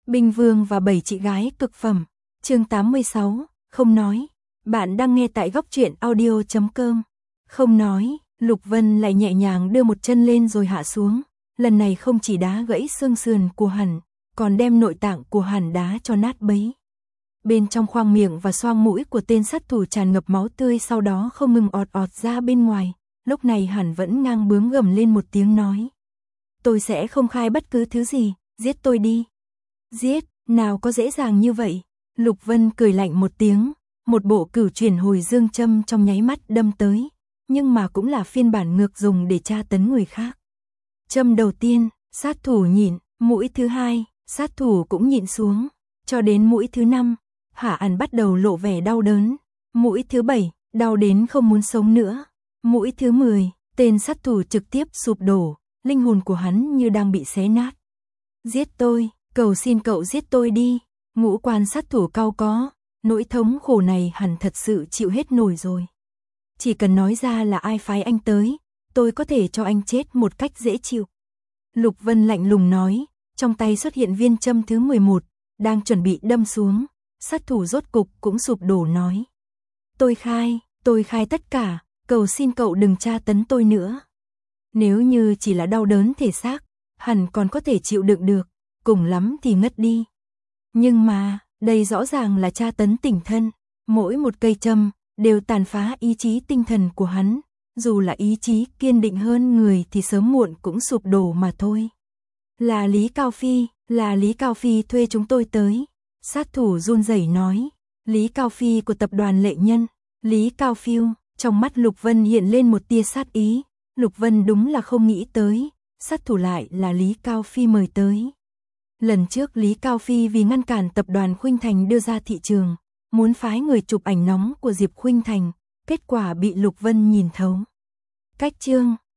Binh Vương và 7 chị gái cực phẩm. Chương 86, không nói. Bạn đang nghe tại goctruyện audio.com. Không nói, Lục Vân lại nhẹ nhàng đưa một chân lên rồi hạ xuống. Lần này không chỉ đá gãy xương sườn của hắn, còn đem nội tạng của hắn đá cho nát bấy. Bên trong khoang miệng và xoang mũi của tên sát thủ tràn ngập máu tươi, sau đó không ngừng ọt ọt ra bên ngoài. Lúc này hắn vẫn ngang bướng gầm lên một tiếng nói: tôi sẽ không khai bất cứ thứ gì, giết tôi đi. Giết, nào có dễ dàng như vậy. Lục Vân cười lạnh một tiếng, một bộ cửu chuyển hồi dương châm trong nháy mắt đâm tới, nhưng mà cũng là phiên bản ngược dùng để tra tấn người khác. Châm đầu tiên, sát thủ nhịn, mũi thứ hai, sát thủ cũng nhịn xuống, cho đến mũi thứ 5, Hạ Ẩn bắt đầu lộ vẻ đau đớn, mũi thứ 7, đau đến không muốn sống nữa, mũi thứ 10, tên sát thủ trực tiếp sụp đổ, linh hồn của hắn như đang bị xé nát. Giết tôi, cầu xin cậu giết tôi đi. Ngũ quan sát thủ cau có, nỗi thống khổ này hẳn thật sự chịu hết nổi rồi. Chỉ cần nói ra là ai phái anh tới, tôi có thể cho anh chết một cách dễ chịu. Lục Vân lạnh lùng nói, trong tay xuất hiện viên châm thứ 11, đang chuẩn bị đâm xuống, sát thủ rốt cục cũng sụp đổ nói: tôi khai tất cả, cầu xin cậu đừng tra tấn tôi nữa. Nếu như chỉ là đau đớn thể xác, hẳn còn có thể chịu đựng được, cùng lắm thì ngất đi. Nhưng mà, đây rõ ràng là tra tấn tinh thần, mỗi một cây châm đều tàn phá ý chí tinh thần của hắn, dù là ý chí kiên định hơn người thì sớm muộn cũng sụp đổ mà thôi. Là Lý Cao Phi thuê chúng tôi tới. Sát thủ run rẩy nói, Lý Cao Phi của tập đoàn Lệ Nhân, Lý Cao Phiêu. Trong mắt Lục Vân hiện lên một tia sát ý, Lục Vân đúng là không nghĩ tới, sát thủ lại là Lý Cao Phi mời tới. Lần trước Lý Cao Phi vì ngăn cản tập đoàn Khuynh Thành đưa ra thị trường, muốn phái người chụp ảnh nóng của Diệp Khuynh Thành, kết quả bị Lục Vân nhìn thấu. Cách chương